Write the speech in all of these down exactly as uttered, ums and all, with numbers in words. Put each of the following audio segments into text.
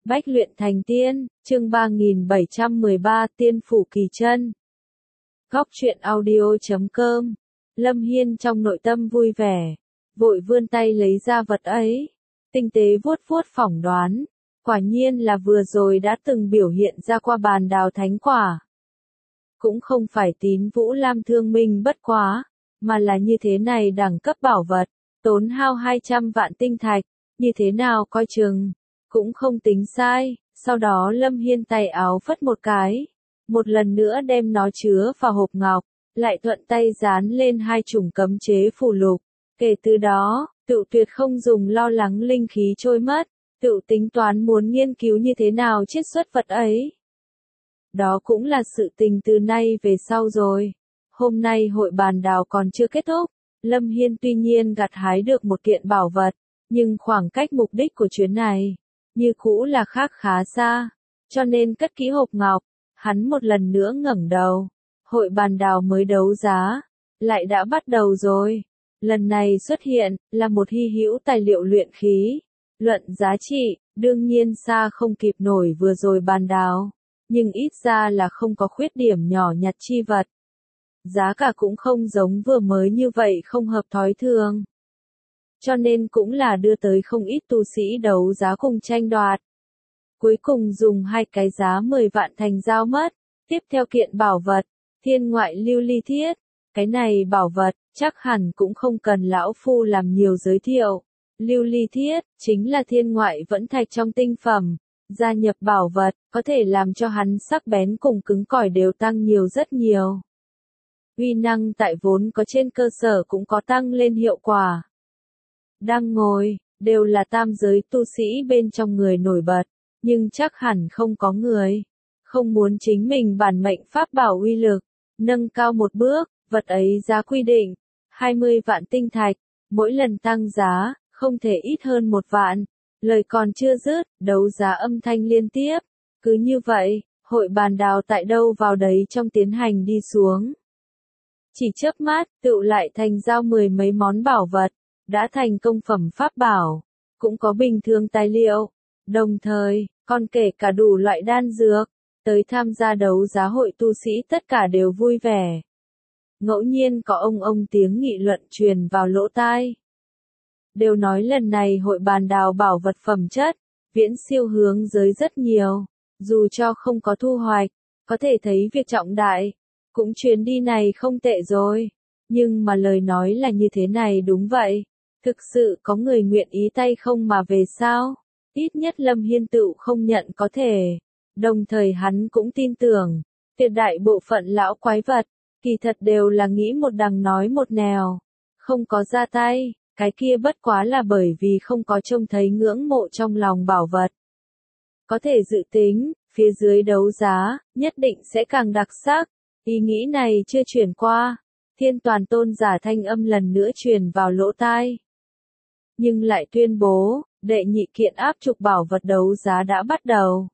Bách luyện thành tiên, chương ba nghìn bảy trăm mười ba Tiên phủ kỳ chân. Góc truyện audio chấm com. Lâm Hiên trong nội tâm vui vẻ, vội vươn tay lấy ra vật ấy, tinh tế vuốt vuốt phỏng đoán, quả nhiên là vừa rồi đã từng biểu hiện ra qua bàn đào thánh quả. Cũng không phải Tín Vũ Lam thương minh bất quá, mà là như thế này đẳng cấp bảo vật, tốn hao hai trăm vạn tinh thạch, như thế nào coi chừng, cũng không tính sai. Sau đó Lâm Hiên tay áo phất một cái, một lần nữa đem nó chứa vào hộp ngọc, lại thuận tay dán lên hai chủng cấm chế phù lục. Kể từ đó, tự tuyệt không dùng lo lắng linh khí trôi mất, tự tính toán muốn nghiên cứu như thế nào chiết xuất vật ấy. Đó cũng là sự tình từ nay về sau rồi. Hôm nay hội bàn đào còn chưa kết thúc, Lâm Hiên tuy nhiên gặt hái được một kiện bảo vật, nhưng khoảng cách mục đích của chuyến này, như cũ là khác khá xa, cho nên cất kỹ hộp ngọc, hắn một lần nữa ngẩng đầu. Hội bàn đào mới đấu giá, lại đã bắt đầu rồi. Lần này xuất hiện, là một hy hữu tài liệu luyện khí. Luận giá trị, đương nhiên xa không kịp nổi vừa rồi bàn đào, nhưng ít ra là không có khuyết điểm nhỏ nhặt chi vật. Giá cả cũng không giống vừa mới như vậy không hợp thói thường. Cho nên cũng là đưa tới không ít tu sĩ đấu giá cùng tranh đoạt. Cuối cùng dùng hai cái giá mười vạn thành giao mất. Tiếp theo kiện bảo vật, thiên ngoại lưu ly thiết. Cái này bảo vật, chắc hẳn cũng không cần lão phu làm nhiều giới thiệu. Lưu ly thiết, chính là thiên ngoại vẫn thạch trong tinh phẩm. Gia nhập bảo vật, có thể làm cho hắn sắc bén cùng cứng cỏi đều tăng nhiều rất nhiều. Uy năng tại vốn có trên cơ sở cũng có tăng lên hiệu quả. Đang ngồi, đều là tam giới tu sĩ bên trong người nổi bật, nhưng chắc hẳn không có người không muốn chính mình bản mệnh pháp bảo uy lực nâng cao một bước. Vật ấy giá quy định hai mươi vạn tinh thạch, mỗi lần tăng giá không thể ít hơn một vạn. Lời còn chưa dứt, đấu giá âm thanh liên tiếp. Cứ như vậy, hội bàn đào tại đâu vào đấy trong tiến hành đi xuống. Chỉ chớp mắt, tựu lại thành giao mười mấy món bảo vật, đã thành công phẩm pháp bảo, cũng có bình thường tài liệu, đồng thời, còn kể cả đủ loại đan dược. Tới tham gia đấu giá hội tu sĩ tất cả đều vui vẻ. Ngẫu nhiên có ông ông tiếng nghị luận truyền vào lỗ tai. Đều nói lần này hội bàn đào bảo vật phẩm chất, viễn siêu hướng giới rất nhiều. Dù cho không có thu hoạch, có thể thấy việc trọng đại. Cũng chuyến đi này không tệ rồi. Nhưng mà lời nói là như thế này đúng vậy. Thực sự có người nguyện ý tay không mà về sao? Ít nhất Lâm Hiên tự không nhận có thể. Đồng thời hắn cũng tin tưởng, tuyệt đại bộ phận lão quái vật, kỳ thật đều là nghĩ một đằng nói một nẻo. Không có ra tay, cái kia bất quá là bởi vì không có trông thấy ngưỡng mộ trong lòng bảo vật. Có thể dự tính, phía dưới đấu giá, nhất định sẽ càng đặc sắc. Ý nghĩ này chưa chuyển qua, Thiên Toàn Tôn giả thanh âm lần nữa truyền vào lỗ tai. Nhưng lại tuyên bố, đệ nhị kiện áp trục bảo vật đấu giá đã bắt đầu.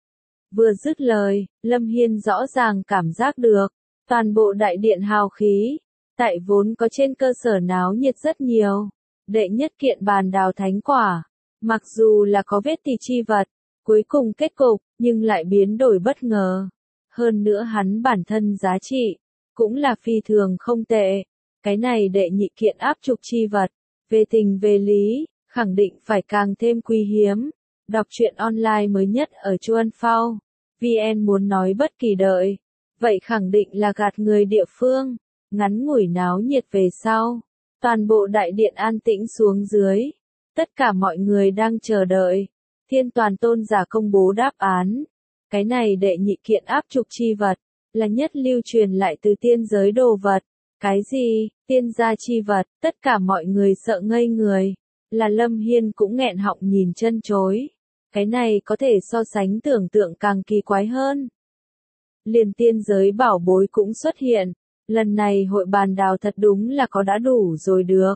Vừa dứt lời, Lâm Hiên rõ ràng cảm giác được, toàn bộ đại điện hào khí, tại vốn có trên cơ sở náo nhiệt rất nhiều. Đệ nhất kiện bàn đào thánh quả, mặc dù là có vết tì chi vật, cuối cùng kết cục, nhưng lại biến đổi bất ngờ. Hơn nữa hắn bản thân giá trị, cũng là phi thường không tệ. Cái này đệ nhị kiện áp trục chi vật, về tình về lý, khẳng định phải càng thêm quý hiếm. Đọc truyện online mới nhất ở Chuan Phao, vê en muốn nói bất kỳ đợi, vậy khẳng định là gạt người địa phương. Ngắn ngủi náo nhiệt về sau, toàn bộ đại điện an tĩnh xuống dưới. Tất cả mọi người đang chờ đợi. Thiên Toàn Tôn giả công bố đáp án. Cái này đệ nhị kiện áp trục chi vật, là nhất lưu truyền lại từ tiên giới đồ vật. Cái gì, tiên gia chi vật, tất cả mọi người sợ ngây người. Là Lâm Hiên cũng nghẹn họng nhìn chân chối. Cái này có thể so sánh tưởng tượng càng kỳ quái hơn. Liền tiên giới bảo bối cũng xuất hiện. Lần này hội bàn đào thật đúng là có đã đủ rồi được.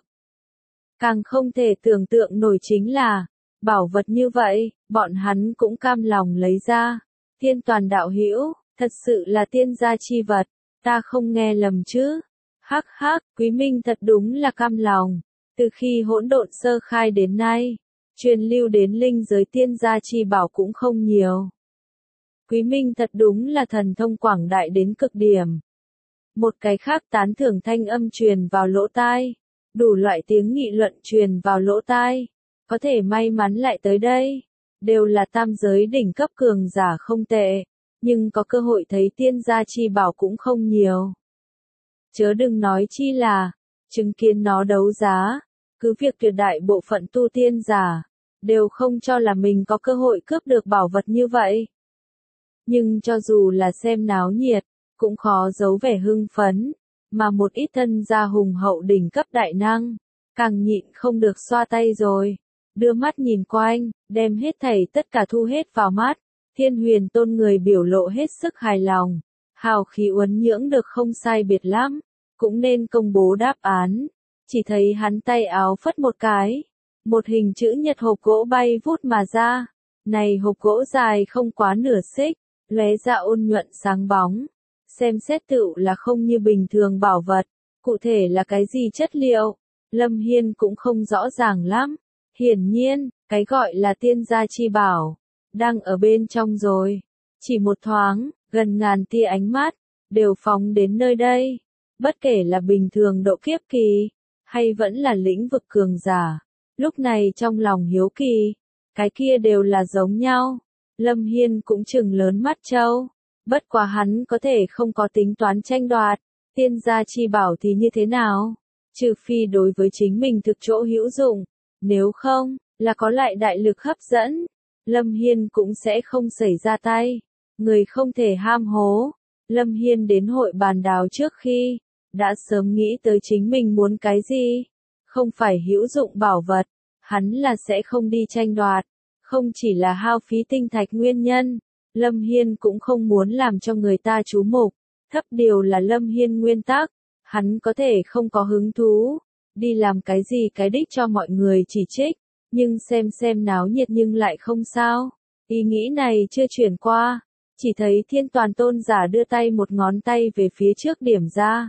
Càng không thể tưởng tượng nổi chính là, bảo vật như vậy, bọn hắn cũng cam lòng lấy ra. Thiên Toàn đạo hữu, thật sự là tiên gia chi vật, ta không nghe lầm chứ. Hắc hắc, Quý Minh thật đúng là cam lòng. Từ khi hỗn độn sơ khai đến nay, truyền lưu đến linh giới tiên gia chi bảo cũng không nhiều. Quý Minh thật đúng là thần thông quảng đại đến cực điểm. Một cái khác tán thưởng thanh âm truyền vào lỗ tai, đủ loại tiếng nghị luận truyền vào lỗ tai, có thể may mắn lại tới đây, đều là tam giới đỉnh cấp cường giả không tệ, nhưng có cơ hội thấy tiên gia chi bảo cũng không nhiều. Chớ đừng nói chi là, chứng kiến nó đấu giá, cứ việc tuyệt đại bộ phận tu tiên giả, đều không cho là mình có cơ hội cướp được bảo vật như vậy. Nhưng cho dù là xem náo nhiệt, cũng khó giấu vẻ hưng phấn, mà một ít thân gia hùng hậu đỉnh cấp đại năng, càng nhịn không được xoa tay rồi, đưa mắt nhìn quanh, đem hết thảy tất cả thu hết vào mắt, Thiên Huyền Tôn người biểu lộ hết sức hài lòng, hào khí uốn nhưỡng được không sai biệt lắm, cũng nên công bố đáp án, chỉ thấy hắn tay áo phất một cái, một hình chữ nhật hộp gỗ bay vút mà ra, này hộp gỗ dài không quá nửa xích, lóe ra ôn nhuận sáng bóng. Xem xét tựu là không như bình thường bảo vật, cụ thể là cái gì chất liệu, Lâm Hiên cũng không rõ ràng lắm. Hiển nhiên, cái gọi là tiên gia chi bảo, đang ở bên trong rồi. Chỉ một thoáng, gần ngàn tia ánh mắt, đều phóng đến nơi đây. Bất kể là bình thường độ kiếp kỳ, hay vẫn là lĩnh vực cường giả. Lúc này trong lòng hiếu kỳ, cái kia đều là giống nhau. Lâm Hiên cũng chừng lớn mắt trâu. Bất quá hắn có thể không có tính toán tranh đoạt, tiên gia chi bảo thì như thế nào? Trừ phi đối với chính mình thực chỗ hữu dụng, nếu không, là có lại đại lực hấp dẫn, Lâm Hiên cũng sẽ không xảy ra tay. Người không thể ham hố. Lâm Hiên đến hội bàn đào trước khi, đã sớm nghĩ tới chính mình muốn cái gì. Không phải hữu dụng bảo vật, hắn là sẽ không đi tranh đoạt. Không chỉ là hao phí tinh thạch nguyên nhân. Lâm Hiên cũng không muốn làm cho người ta chú mục, thấp điều là Lâm Hiên nguyên tắc, hắn có thể không có hứng thú, đi làm cái gì cái đích cho mọi người chỉ trích, nhưng xem xem náo nhiệt nhưng lại không sao, ý nghĩ này chưa chuyển qua, chỉ thấy Thiên Toàn Tôn giả đưa tay một ngón tay về phía trước điểm ra.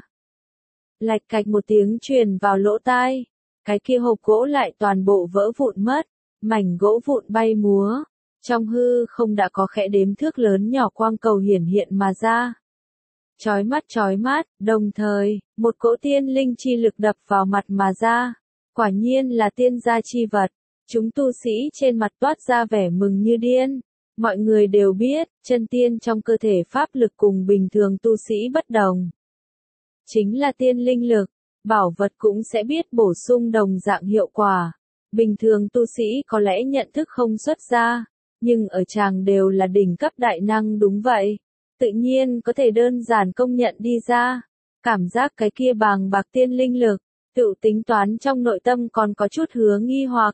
Lạch cạch một tiếng truyền vào lỗ tai, cái kia hộp gỗ lại toàn bộ vỡ vụn mất, mảnh gỗ vụn bay múa. Trong hư không đã có khẽ đếm thước lớn nhỏ quang cầu hiển hiện mà ra. Chói mắt chói mắt, đồng thời, một cỗ tiên linh chi lực đập vào mặt mà ra. Quả nhiên là tiên gia chi vật. Chúng tu sĩ trên mặt toát ra vẻ mừng như điên. Mọi người đều biết, chân tiên trong cơ thể pháp lực cùng bình thường tu sĩ bất đồng. Chính là tiên linh lực, bảo vật cũng sẽ biết bổ sung đồng dạng hiệu quả. Bình thường tu sĩ có lẽ nhận thức không xuất ra. Nhưng ở chàng đều là đỉnh cấp đại năng đúng vậy. Tự nhiên có thể đơn giản công nhận đi ra. Cảm giác cái kia bàng bạc tiên linh lực, tự tính toán trong nội tâm còn có chút hứa nghi hoặc.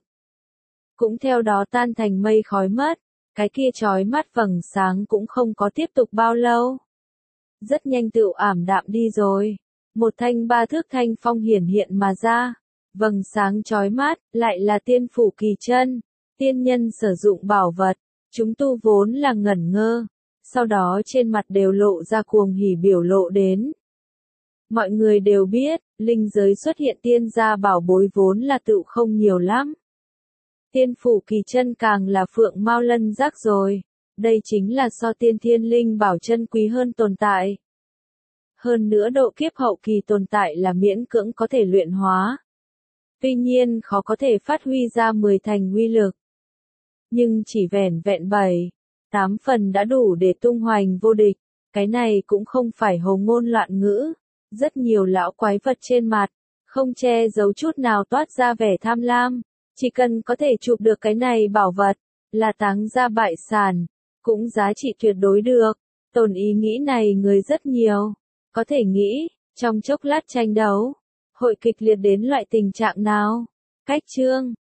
Cũng theo đó tan thành mây khói mất, cái kia chói mắt vầng sáng cũng không có tiếp tục bao lâu. Rất nhanh tự ảm đạm đi rồi. Một thanh ba thước thanh phong hiển hiện mà ra. Vầng sáng chói mắt, lại là tiên phủ kỳ chân. Tiên nhân sử dụng bảo vật, chúng tu vốn là ngẩn ngơ, sau đó trên mặt đều lộ ra cuồng hỉ biểu lộ đến. Mọi người đều biết, linh giới xuất hiện tiên gia bảo bối vốn là tự không nhiều lắm. Tiên phủ kỳ chân càng là phượng mao lân giác rồi, đây chính là so tiên thiên linh bảo chân quý hơn tồn tại. Hơn nữa độ kiếp hậu kỳ tồn tại là miễn cưỡng có thể luyện hóa. Tuy nhiên khó có thể phát huy ra mười thành uy lực. Nhưng chỉ vẻn vẹn bảy, tám phần đã đủ để tung hoành vô địch, cái này cũng không phải hồ ngôn loạn ngữ, rất nhiều lão quái vật trên mặt, không che giấu chút nào toát ra vẻ tham lam, chỉ cần có thể chụp được cái này bảo vật, là táng ra bại sản, cũng giá trị tuyệt đối được, tồn ý nghĩ này người rất nhiều, có thể nghĩ, trong chốc lát tranh đấu, hội kịch liệt đến loại tình trạng nào, cách chương.